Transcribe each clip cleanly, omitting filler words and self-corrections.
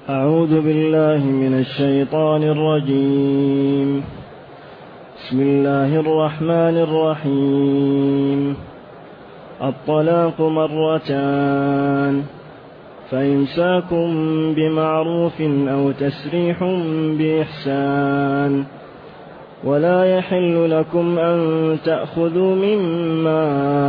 أعوذ بالله من الشيطان الرجيم. بسم الله الرحمن الرحيم. الطلاق مرتان، فإمساك بمعروف أو تسريح بإحسان، ولا يحل لكم أن تأخذوا مما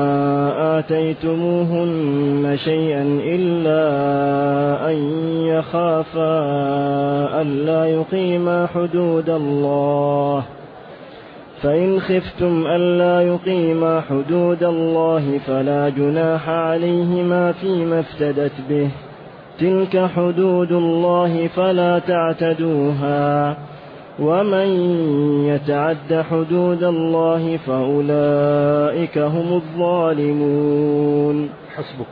آتيتموهن شيئا إلا أن يخافا ألا يقيما حدود الله، فإن خفتم ألا يقيما حدود الله فلا جناح عليهما فيما افتدت به، تلك حدود الله فلا تعتدوها، ومن يتعد حدود الله فأولئك هم الظالمون. حسبك.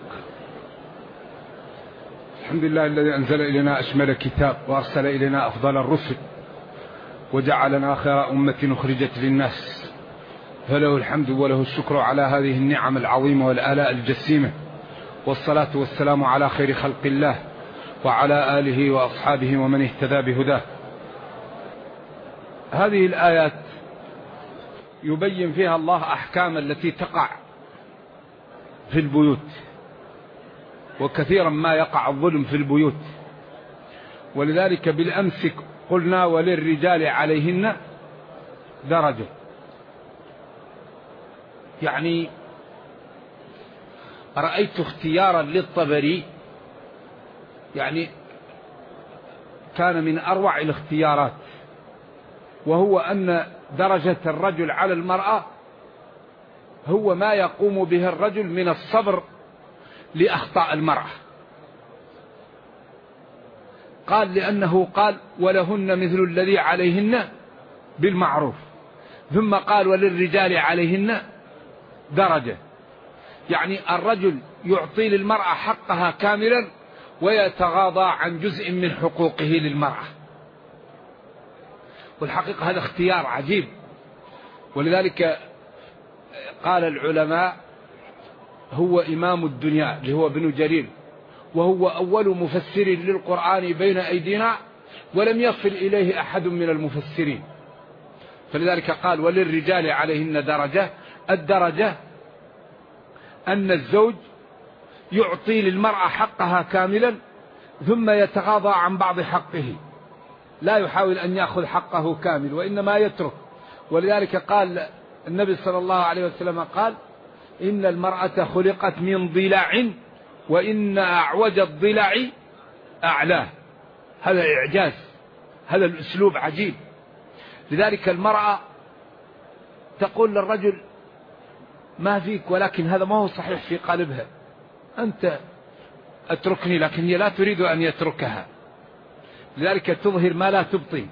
الحمد لله الذي أنزل إلينا أشمل كتاب، وأرسل إلينا أفضل الرسل، وجعلنا خير أمة أخرجت للناس، فله الحمد وله الشكر على هذه النعم العظيمة والآلاء الجسيمة، والصلاة والسلام على خير خلق الله وعلى آله وأصحابه ومن اهتدى بهداه. هذه الآيات يبين فيها الله أحكام التي تقع في البيوت، وكثيرا ما يقع الظلم في البيوت، ولذلك بالأمس قلنا وللرجال عليهن درجة. يعني رأيت اختيارا للطبري يعني كان من أروع الاختيارات، وهو أن درجة الرجل على المرأة هو ما يقوم به الرجل من الصبر لأخطاء المرأة. قال لأنه قال ولهن مثل الذي عليهن بالمعروف، ثم قال وللرجال عليهن درجة، يعني الرجل يعطي للمرأة حقها كاملا ويتغاضى عن جزء من حقوقه للمرأة. والحقيقة هذا اختيار عجيب، ولذلك قال العلماء هو إمام الدنيا اللي هو ابن جرير، وهو أول مفسر للقرآن بين أيدينا، ولم يصل إليه أحد من المفسرين. فلذلك قال وللرجال عليهن درجة. الدرجة أن الزوج يعطي للمرأة حقها كاملا ثم يتغاضى عن بعض حقه، لا يحاول أن يأخذ حقه كامل وإنما يترك. ولذلك قال النبي صلى الله عليه وسلم قال إن المرأة خلقت من ضلع وإن أعوج الضلع أعلاه. هذا إعجاز، هذا الأسلوب عجيب. لذلك المرأة تقول للرجل ما فيك، ولكن هذا ما هو صحيح في قلبها، أنت أتركني، لكن هي لا تريد أن يتركها، لذلك تظهر ما لا تبطي.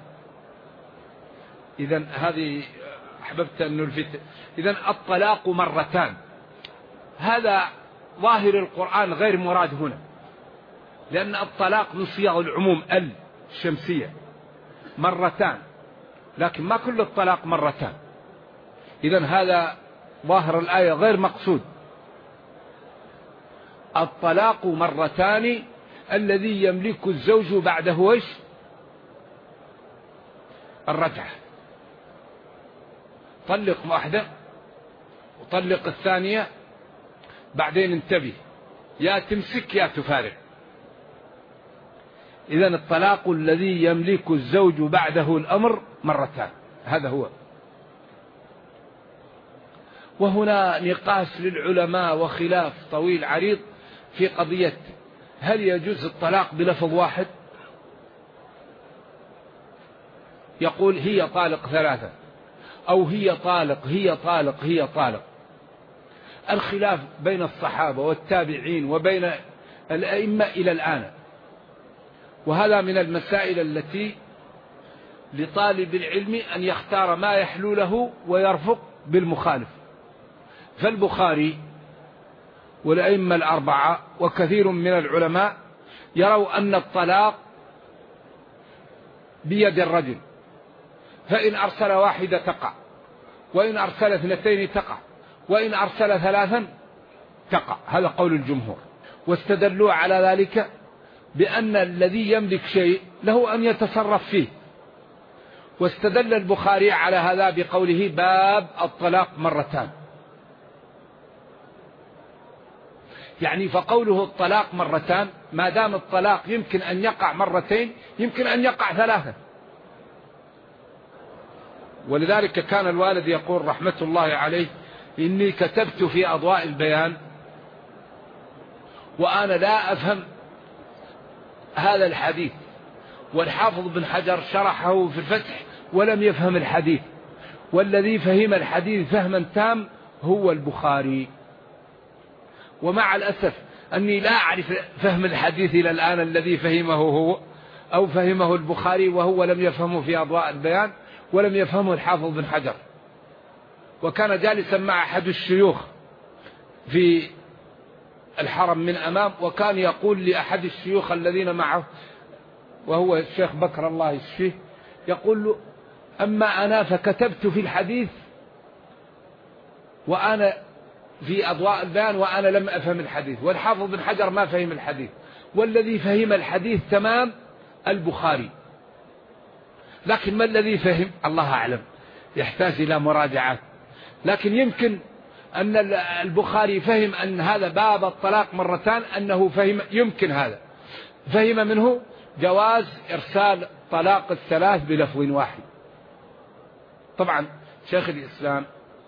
إذن هذه أحببت أن نلفت. إذن الطلاق مرتان، هذا ظاهر القرآن غير مراد هنا، لأن الطلاق من صيغ العموم الشمسية مرتان، لكن ما كل الطلاق مرتان. إذن هذا ظاهر الآية غير مقصود. الطلاق مرتان الذي يملك الزوج بعده ايش؟ الرجعة. طلق واحدة وطلق الثانية، بعدين انتبه، يا تمسك يا تفارق. إذن الطلاق الذي يملك الزوج بعده الأمر مرتان، هذا هو. وهنا نقاش للعلماء وخلاف طويل عريض في قضية هل يجوز الطلاق بلفظ واحد؟ يقول هي طالق ثلاثة، أو هي طالق هي طالق هي طالق. الخلاف بين الصحابة والتابعين وبين الأئمة إلى الآن، وهذا من المسائل التي لطالب العلم أن يختار ما يحلو له ويرفق بالمخالف. فالبخاري والأئمة الأربعة وكثير من العلماء يروا أن الطلاق بيد الرجل، فإن أرسل واحدة تقع، وإن أرسل اثنتين تقع، وإن أرسل ثلاثا تقع. هذا قول الجمهور، واستدلوا على ذلك بأن الذي يملك شيء له أن يتصرف فيه. واستدل البخاري على هذا بقوله باب الطلاق مرتان، يعني فقوله الطلاق مرتان ما دام الطلاق يمكن أن يقع مرتين يمكن أن يقع ثلاثة. ولذلك كان الوالد يقول رحمة الله عليه: إني كتبت في أضواء البيان وأنا لا أفهم هذا الحديث، والحافظ بن حجر شرحه في الفتح ولم يفهم الحديث، والذي فهم الحديث فهما تام هو البخاري. ومع الأسف أني لا أعرف فهم الحديث إلى الآن الذي فهمه هو أو فهمه البخاري وهو لم يفهمه في أضواء البيان ولم يفهمه الحافظ بن حجر. وكان جالسا مع أحد الشيوخ في الحرم من أمام، وكان يقول لأحد الشيوخ الذين معه وهو الشيخ بكر الله يشفيه، يقول له: أما أنا فكتبت في الحديث وأنا في أضواء البيان وأنا لم أفهم الحديث، والحافظ بن حجر ما فهم الحديث، والذي فهم الحديث تمام البخاري. لكن ما الذي فهم الله أعلم، يحتاج إلى مراجعات. لكن يمكن أن البخاري فهم أن هذا باب الطلاق مرتان، أنه فهم يمكن هذا فهم منه جواز إرسال طلاق الثلاث بلفظ واحد. طبعا شيخ الإسلام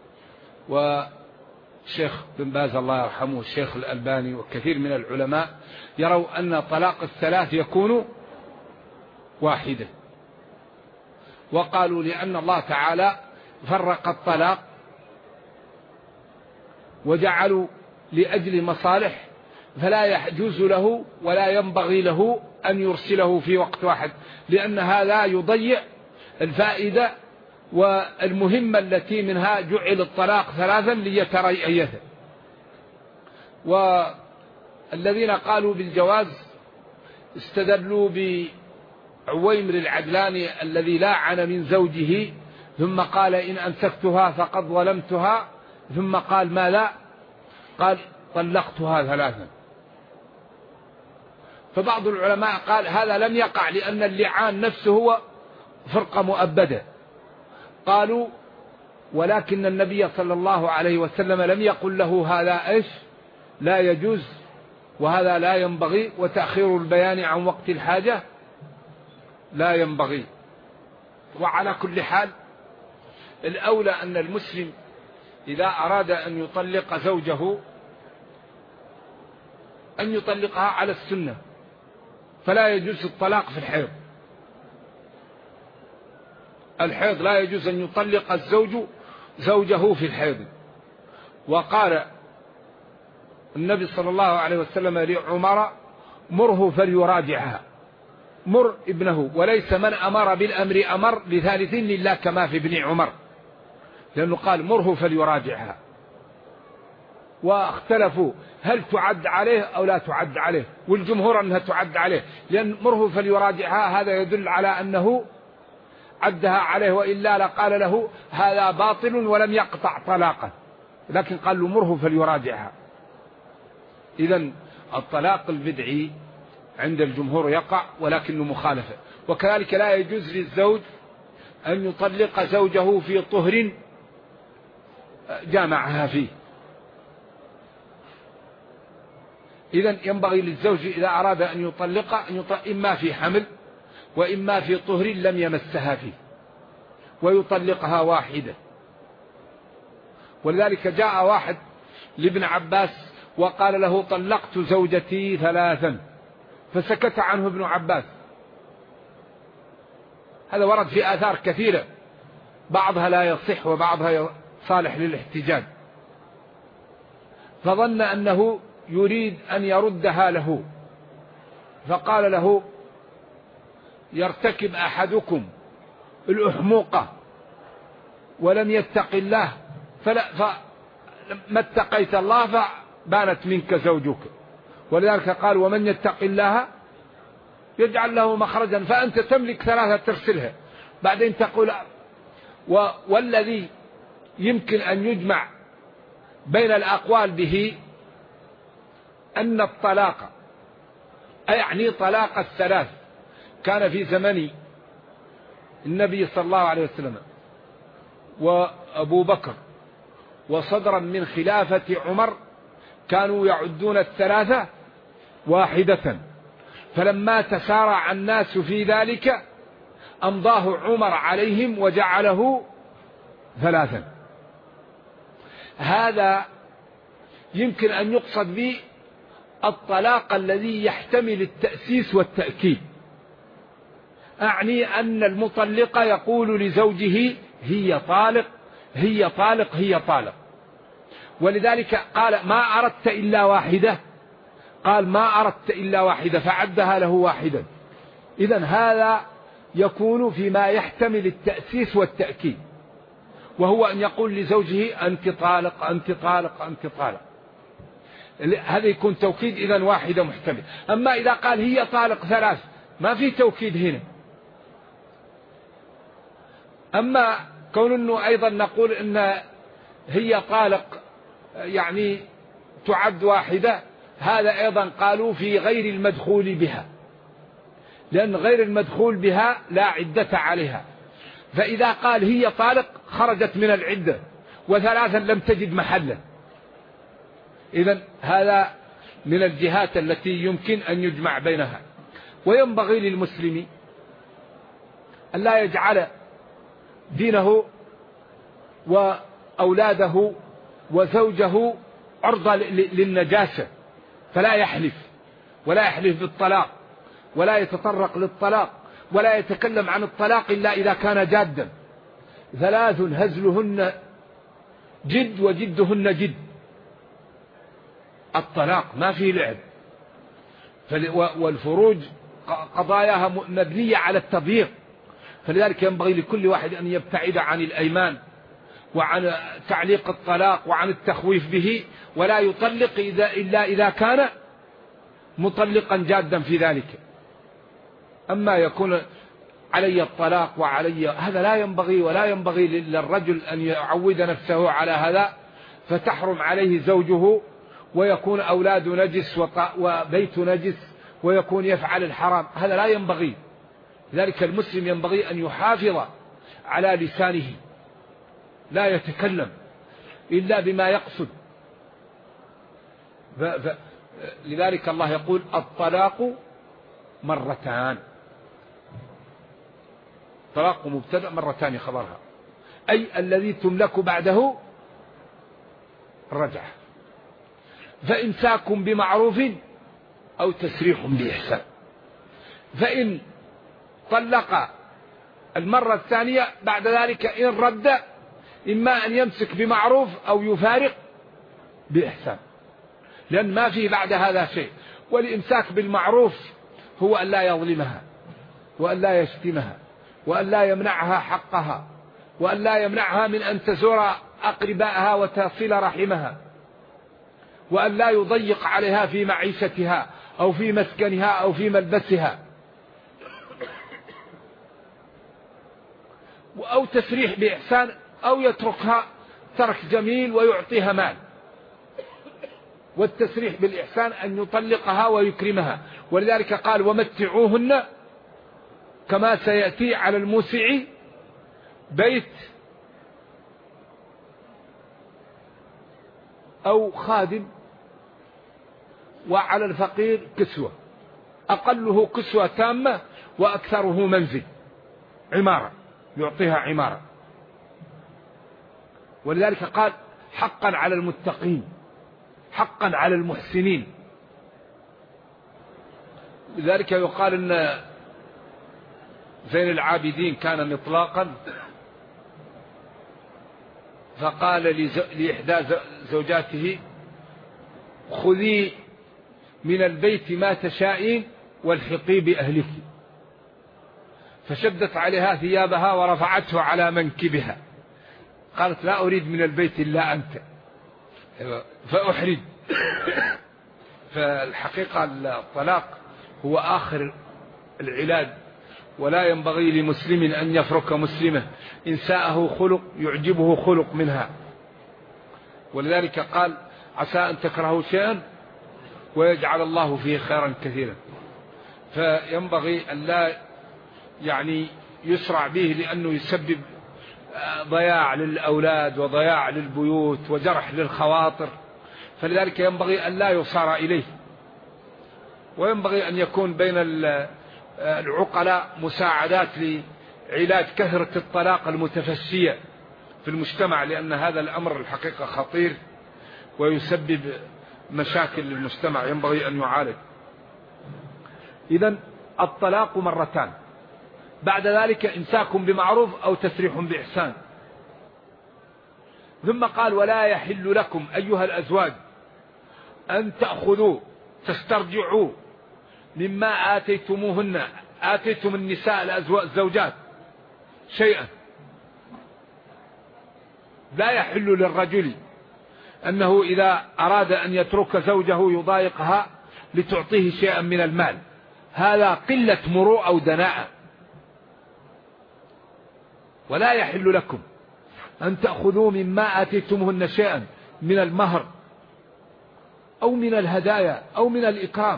وشيخ بن باز الله يرحمه الشيخ الألباني وكثير من العلماء يروا أن طلاق الثلاث يكون واحدة، وقالوا لأن الله تعالى فرق الطلاق وجعلوا لأجل مصالح فلا يجوز له ولا ينبغي له أن يرسله في وقت واحد، لأن هذا يضيع الفائدة والمهمة التي منها جعل الطلاق ثلاثا ليتريث. والذين قالوا بالجواز استدلوا بعويمر العدلاني الذي لاعن من زوجه ثم قال: إن أمسكتها فقد ظلمتها، ثم قال: ما لا، قال: طلقتها ثلاثا. فبعض العلماء قال هذا لم يقع لأن اللعان نفسه هو فرقة مؤبدة. قالوا: ولكن النبي صلى الله عليه وسلم لم يقل له هذا إيش لا يجوز وهذا لا ينبغي، وتأخير البيان عن وقت الحاجة لا ينبغي. وعلى كل حال الأولى أن المسلم إذا أراد أن يطلق زوجه أن يطلقها على السنة، فلا يجوز الطلاق في الحيض. الحيض لا يجوز أن يطلق الزوج زوجه في الحيض. وقال النبي صلى الله عليه وسلم لعمر: مره فليراجعها. مر ابنه، وليس من أمر بالأمر أمر بثالث لله كما في ابن عمر، لأنه قال: مره فليراجعها. واختلفوا هل تعد عليه أو لا تعد عليه، والجمهور أنها تعد عليه، لأن مره فليراجعها هذا يدل على أنه عدها عليه، وإلا لقال له هذا باطل ولم يقطع طلاقه، لكن قال له مره فليراجعها. إذن الطلاق البدعي عند الجمهور يقع ولكنه مخالفة. وكذلك لا يجوز للزوج أن يطلق زوجه في طهر جامعها فيه. إذن ينبغي للزوج إذا أراد أن يطلق أن يطلق إما في حمل وإما في طهر لم يمسها فيه، ويطلقها واحدة. ولذلك جاء واحد لابن عباس وقال له: طلقت زوجتي ثلاثا، فسكت عنه ابن عباس. هذا ورد في آثار كثيرة، بعضها لا يصح وبعضها صالح للاحتجاج، فظن أنه يريد أن يردها له، فقال له: يرتكب أحدكم الأحموقة ولم يتق الله فما اتقيت الله فبانت منك زوجك. ولذلك قال: ومن يتق الله يجعل له مخرجا. فأنت تملك ثلاثة ترسلها، بعدين تقول. والذي يمكن أن يجمع بين الأقوال به أن الطلاق يعني طلاق الثلاث كان في زمن النبي صلى الله عليه وسلم وأبو بكر وصدرا من خلافة عمر، كانوا يعدون الثلاثة واحدة، فلما تسارع الناس في ذلك أمضاه عمر عليهم وجعله ثلاثا. هذا يمكن أن يقصد به الطلاق الذي يحتمل التأسيس والتأكيد، أعني أن المطلق يقول لزوجه هي طالق هي طالق هي طالق، ولذلك قال ما أردت إلا واحدة، قال ما أردت إلا واحدة فعدها له واحدا. إذن هذا يكون فيما يحتمل التأسيس والتأكيد، وهو أن يقول لزوجه أنت طالق أنت طالق أنت طالق، هذا يكون توكيد، إذن واحدة محتمل. أما إذا قال هي طالق ثلاث ما في توكيد هنا. أما كون أنه أيضا نقول أن هي طالق يعني تعد واحدة، هذا أيضا قالوا في غير المدخول بها، لأن غير المدخول بها لا عدة عليها، فإذا قال هي طالق خرجت من العدة، وثلاثا لم تجد محلا. إذن هذا من الجهات التي يمكن أن يجمع بينها. وينبغي للمسلم أن لا يجعل دينه وأولاده وزوجه عرضة للنجاسة، فلا يحلف ولا يحلف بالطلاق ولا يتطرق للطلاق ولا يتكلم عن الطلاق إلا إذا كان جادا. ثلاث هزلهن جد وجدهن جد. الطلاق ما فيه لعب، والفروج قضاياها مبنية على التضييق، فلذلك ينبغي لكل واحد أن يبتعد عن الأيمان وعن تعليق الطلاق وعن التخويف به، ولا يطلق إلا إذا كان مطلقا جادا في ذلك. أما يكون علي الطلاق وعلي هذا لا ينبغي، ولا ينبغي للرجل أن يعود نفسه على هذا فتحرم عليه زوجه ويكون أولاد نجس وبيت نجس ويكون يفعل الحرام، هذا لا ينبغي. لذلك المسلم ينبغي أن يحافظ على لسانه، لا يتكلم إلا بما يقصد. لذلك الله يقول الطلاق مرتان، طلاق مبتدأ مرتان خبرها، أي الذي تملك بعده الرجعة، فإمساك بمعروف أو تسريح بإحسان. فإن طلق المرة الثانية بعد ذلك إن رد إما أن يمسك بمعروف أو يفارق بإحسان، لأن ما فيه بعد هذا شيء. والإمساك بالمعروف هو أن لا يظلمها وأن لا يشتمها وأن لا يمنعها حقها وأن لا يمنعها من أن تزور أقربائها وتصل رحمها وأن لا يضيق عليها في معيشتها أو في مسكنها أو في ملبسها، أو تسريح بإحسان، أو يتركها ترك جميل ويعطيها مال. والتسريح بالإحسان أن يطلقها ويكرمها، ولذلك قال ومتعوهن كما سيأتي على الموسع بيت أو خادم وعلى الفقير كسوة، أقله كسوة تامة وأكثره منزل عمارة، يعطيها عمارة. ولذلك قال حقا على المتقين حقا على المحسنين. لذلك يقال أن زين العابدين كان مطلاقا، فقال لإحدى زوجاته خذي من البيت ما تشائين والحقي بأهلك، فشدت عليها ثيابها ورفعته على منكبها، قالت لا أريد من البيت إلا أنت فأحرج. فالحقيقة الطلاق هو آخر العلاج، ولا ينبغي لمسلم أن يفرك مسلمة إن ساءه خلق يعجبه خلق منها. ولذلك قال عسى أن تكرهوا شيئا ويجعل الله فيه خيرا كثيرا. فينبغي أن لا يعني يسرع به، لأنه يسبب ضياع للأولاد وضياع للبيوت وجرح للخواطر، فلذلك ينبغي أن لا يصار إليه. وينبغي أن يكون بين العقلاء مساعدات لعلاج كثرة الطلاق المتفشية في المجتمع، لأن هذا الأمر الحقيقة خطير ويسبب مشاكل للمجتمع ينبغي أن يعالج. إذن الطلاق مرتان، بعد ذلك إمساك بمعروف أو تسريح بإحسان. ثم قال: ولا يحل لكم أيها الأزواج أن تأخذوا تسترجعوا مما آتيتم النساء الزوجات شيئا. لا يحل للرجل أنه إذا أراد أن يترك زوجه يضايقها لتعطيه شيئا من المال، هذا قلة مروءة أو دناءة. ولا يحل لكم أن تأخذوا مما آتيتمهن شيئا من المهر أو من الهدايا أو من الإكرام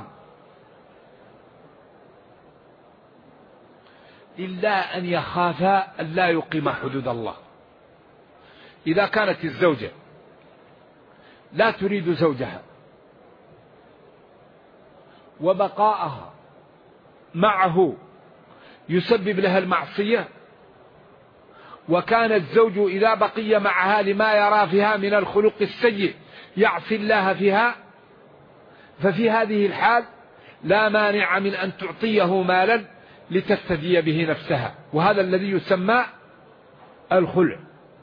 إلا أن يخافا أن لا يقيما حدود الله. إذا كانت الزوجة لا تريد زوجها وبقاءها معه يسبب لها المعصية، وكان الزوج إذا بقي معها لما يرى فيها من الخلق السيء يعصي الله فيها، ففي هذه الحال لا مانع من أن تعطيه مالا لتفتدي به نفسها، وهذا الذي يسمى الخلع.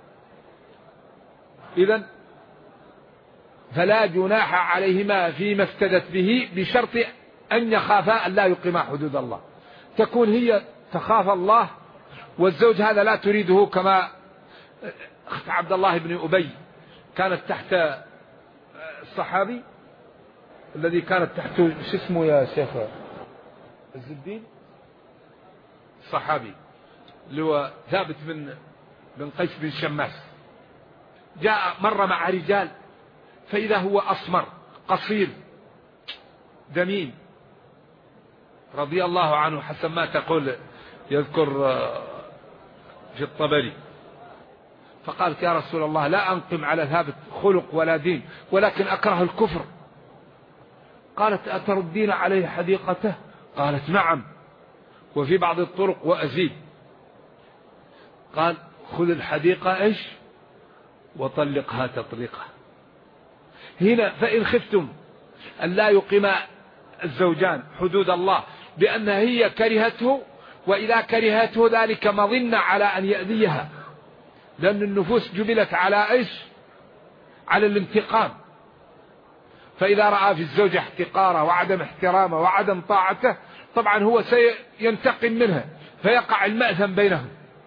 إذن فلا جناح عليهما فيما افتدت به، بشرط أن يخافا أن لا يقيما حدود الله. تكون هي تخاف الله والزوج هذا لا تريده، كما أخت عبد الله بن أبي كانت تحت الصحابي الذي كانت تحته، شو اسمه يا شيخ عز الدين، الصحابي اللي هو ثابت بن قيس بن شماس، جاء مرة مع رجال فإذا هو أسمر قصير دميم رضي الله عنه حسب ما تقول يذكر في الطبري، فقالت: يا رسول الله لا أنقم على ثابت خلق ولا دين، ولكن أكره الكفر. قالت: أتردين عليه حديقته؟ قالت: نعم، وفي بعض الطرق وأزيد. قال: خذ الحديقة إيش وطلقها تطليقها. هنا فإن خفتم أن لا يقيم الزوجان حدود الله بأن هي كرهته، وإذا كرهته ذلك مظنة على أن يأذيها، لأن النفوس جبلت على إيش؟ على الانتقام. فإذا رأى في الزوجة احتقاره وعدم احترامه وعدم طاعته، طبعا هو سينتقم منها فيقع المأثم بينهم.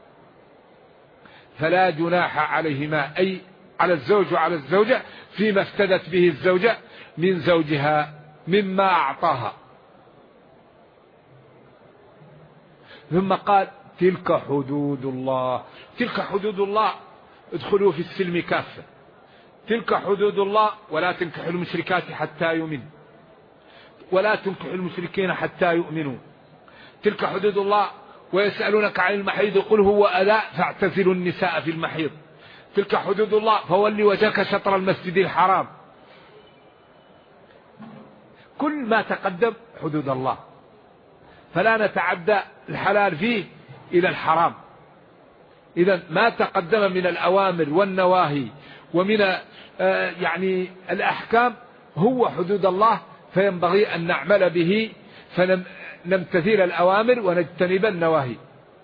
فلا جناح عليهما، أي على الزوج وعلى الزوجة، فيما افتدت به الزوجة من زوجها مما أعطاها. ثم قال: تلك حدود الله. تلك حدود الله، ادخلوا في السلم كافة. تلك حدود الله، ولا تنكحوا المشركات حتى يؤمنوا، ولا تنكحوا المشركين حتى يؤمنوا. تلك حدود الله. ويسألونك عن المحيض قل هو أذى فاعتزلوا النساء في المحيض. تلك حدود الله. فولي وجهك شطر المسجد الحرام. كل ما تقدم حدود الله، فلا نتعدى الحلال فيه إلى الحرام. إذن ما تقدم من الأوامر والنواهي ومن يعني الأحكام هو حدود الله، فينبغي أن نعمل به، فنمتثل الأوامر ونجتنب النواهي.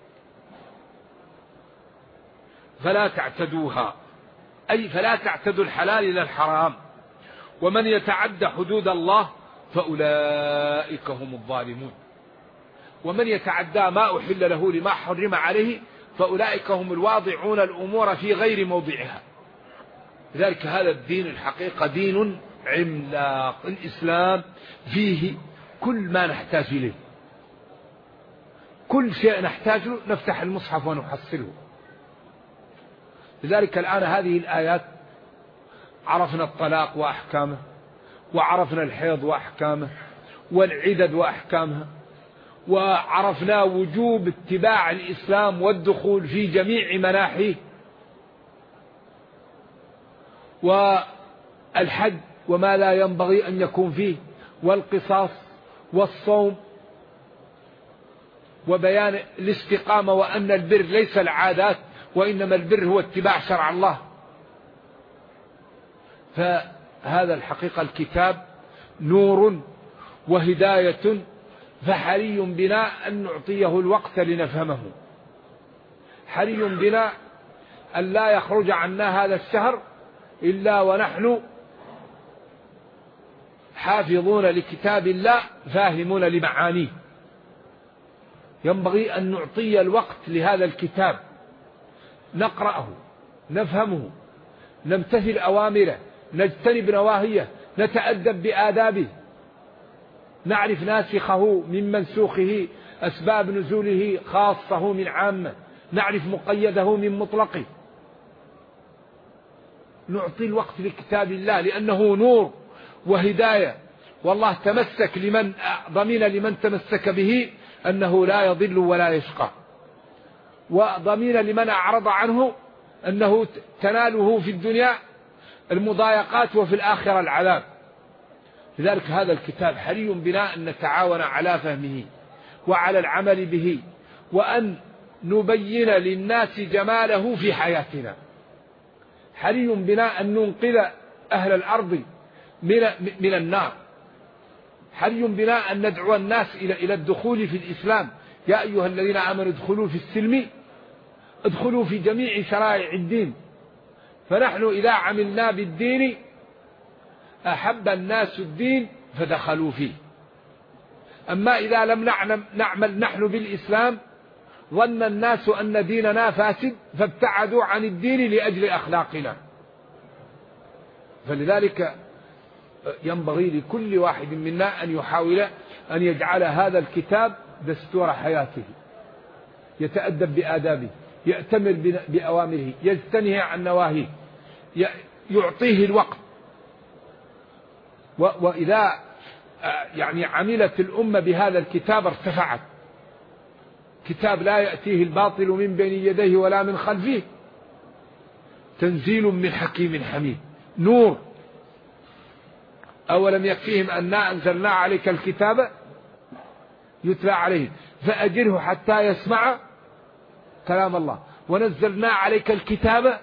فلا تعتدوها، أي فلا تعتدوا الحلال إلى الحرام. ومن يتعد حدود الله فأولئك هم الظالمون. ومن يتعدى ما أحل له لما حرم عليه فأولئك هم الواضعون الأمور في غير موضعها. لذلك هذا الدين الحقيقة دين عملاق. الإسلام فيه كل ما نحتاج إليه، كل شيء نحتاج له نفتح المصحف ونحصله. لذلك الآن هذه الآيات عرفنا الطلاق وأحكامه، وعرفنا الحيض وأحكامه، والعدد وأحكامها، وعرفنا وجوب اتباع الإسلام والدخول في جميع مناحيه، والحج وما لا ينبغي أن يكون فيه، والقصاص والصوم، وبيان الاستقامة وأن البر ليس العادات وإنما البر هو اتباع شرع الله. فهذا الحقيقة الكتاب نور وهداية، فحري بنا أن نعطيه الوقت لنفهمه، حري بنا أن لا يخرج عنا هذا الشهر إلا ونحن حافظون لكتاب الله فاهمون لمعانيه. ينبغي أن نعطي الوقت لهذا الكتاب، نقرأه، نفهمه، نمتثل أوامره، نجتنب نواهيه، نتأدب بآدابه، نعرف ناسخه من منسوخه، أسباب نزوله خاصه من عامة، نعرف مقيده من مطلقه. نعطي الوقت لكتاب الله لأنه نور وهداية، والله تمسك ضمن لمن تمسك به أنه لا يضل ولا يشقى، وضمن لمن أعرض عنه أنه تناله في الدنيا المضايقات وفي الآخرة العذاب. لذلك هذا الكتاب حري بنا أن نتعاون على فهمه وعلى العمل به، وأن نبين للناس جماله في حياتنا. حري بنا أن ننقذ أهل الأرض من النار، حري بنا أن ندعو الناس إلى الدخول في الإسلام. يا أيها الذين آمنوا ادخلوا في السلم، ادخلوا في جميع شرائع الدين. فنحن إذا عملنا بالدين أحب الناس الدين فدخلوا فيه. أما إذا لم نعمل نحن بالإسلام ظن الناس أن ديننا فاسد فابتعدوا عن الدين لأجل أخلاقنا. فلذلك ينبغي لكل واحد منا أن يحاول أن يجعل هذا الكتاب دستور حياته، يتأدب بآدابه، يأتمر بأوامره، يجتنه عن نواهيه، يعطيه الوقت. وإذا عملت الأمة بهذا الكتاب ارتفعت. كتاب لا يأتيه الباطل من بين يديه ولا من خلفه، تنزيل من حكيم حميد، نور. أولم يكفيهم أننا أنزلنا عليك الكتاب يتلى عليه فأجره حتى يسمع كلام الله، ونزلنا عليك الكتاب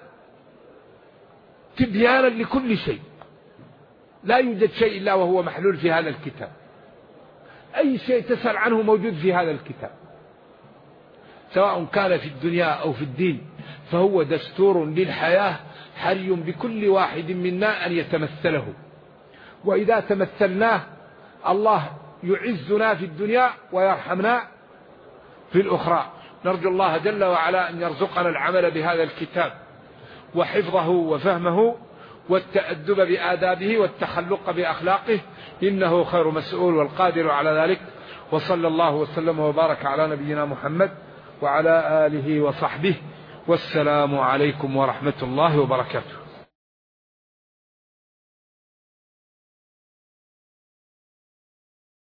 تبيانا لكل شيء. لا يوجد شيء إلا وهو محلول في هذا الكتاب، أي شيء تسأل عنه موجود في هذا الكتاب، سواء كان في الدنيا أو في الدين، فهو دستور للحياة حري بكل واحد منا أن يتمثله. وإذا تمثلناه الله يعزنا في الدنيا ويرحمنا في الأخرى. نرجو الله جل وعلا أن يرزقنا العمل بهذا الكتاب وحفظه وفهمه والتأدب بآدابه والتخلق بأخلاقه، إنه خير مسؤول والقادر على ذلك. وصلى الله وسلم وبارك على نبينا محمد وعلى آله وصحبه، والسلام عليكم ورحمة الله وبركاته.